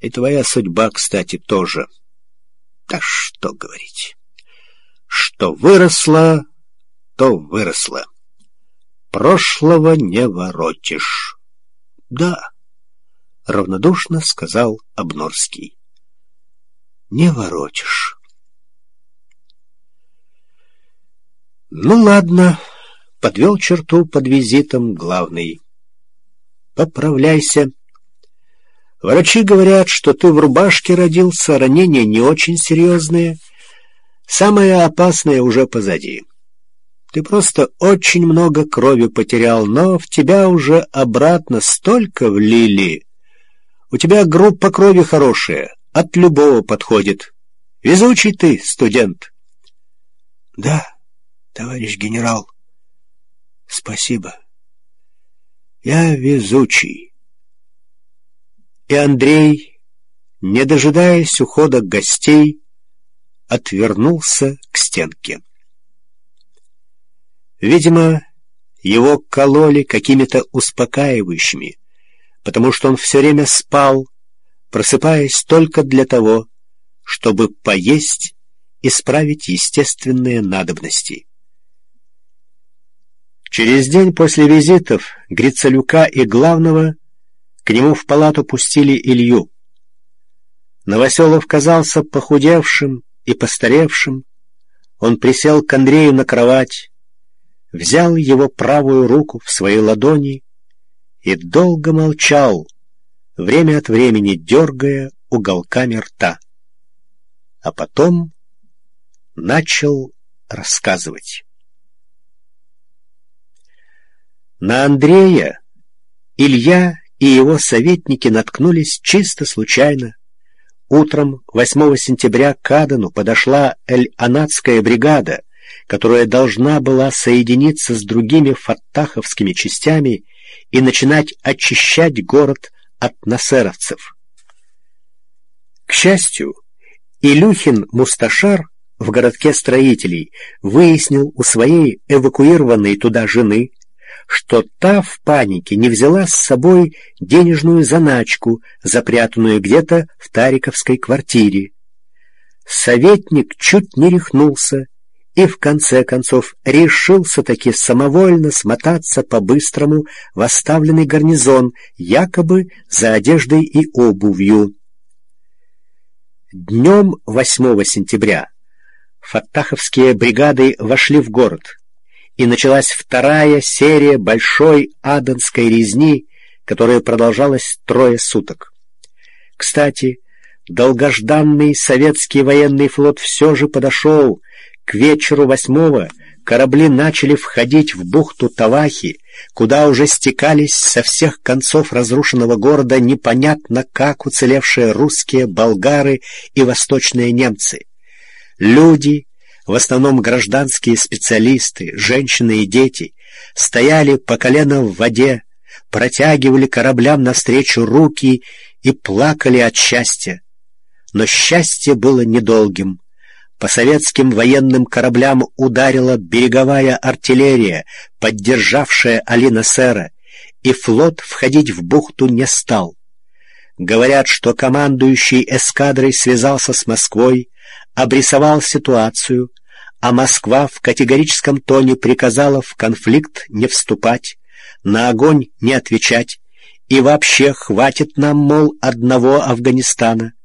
И твоя судьба, кстати, тоже. Да что говорить. Что выросло, то выросло. Прошлого не воротишь. Да, равнодушно сказал Обнорский. Не воротишь. Ну ладно, подвел черту под визитом главный. Поправляйся. Врачи говорят, что ты в рубашке родился, ранения не очень серьезные. Самое опасное уже позади. Ты просто очень много крови потерял, но в тебя уже обратно столько влили. У тебя группа крови хорошая, от любого подходит. Везучий ты, студент. Да, товарищ генерал, спасибо. Я везучий. И Андрей, не дожидаясь ухода гостей, отвернулся к стенке. Видимо, его кололи какими-то успокаивающими, потому что он все время спал, просыпаясь только для того, чтобы поесть и справить естественные надобности. Через день после визитов Грицелюка и главного к нему в палату пустили Илью. Новоселов казался похудевшим и постаревшим. Он присел к Андрею на кровать, взял его правую руку в свои ладони и долго молчал, время от времени дергая уголками рта. А потом начал рассказывать. На Андрея Илья и его советники наткнулись чисто случайно. Утром 8 сентября к Адану подошла Эль-Анатская бригада, которая должна была соединиться с другими фаттаховскими частями и начинать очищать город от насеровцев. К счастью, Илюхин Мусташар в городке строителей выяснил у своей эвакуированной туда жены, что та в панике не взяла с собой денежную заначку, запрятанную где-то в тариковской квартире. Советник чуть не рехнулся и в конце концов решился-таки самовольно смотаться по-быстрому в оставленный гарнизон, якобы за одеждой и обувью. Днем 8 сентября фаттаховские бригады вошли в город, и началась вторая серия большой аданской резни, которая продолжалась 3 суток. Кстати, долгожданный советский военный флот все же подошел. К вечеру 8-го корабли начали входить в бухту Тавахи, куда уже стекались со всех концов разрушенного города непонятно как уцелевшие русские, болгары и восточные немцы. Люди, в основном гражданские специалисты, женщины и дети, стояли по колено в воде, протягивали кораблям навстречу руки и плакали от счастья. Но счастье было недолгим. По советским военным кораблям ударила береговая артиллерия, поддержавшая Али-Насера, и флот входить в бухту не стал. Говорят, что командующий эскадрой связался с Москвой, обрисовал ситуацию, а Москва в категорическом тоне приказала в конфликт не вступать, на огонь не отвечать, и вообще хватит нам, мол, одного Афганистана.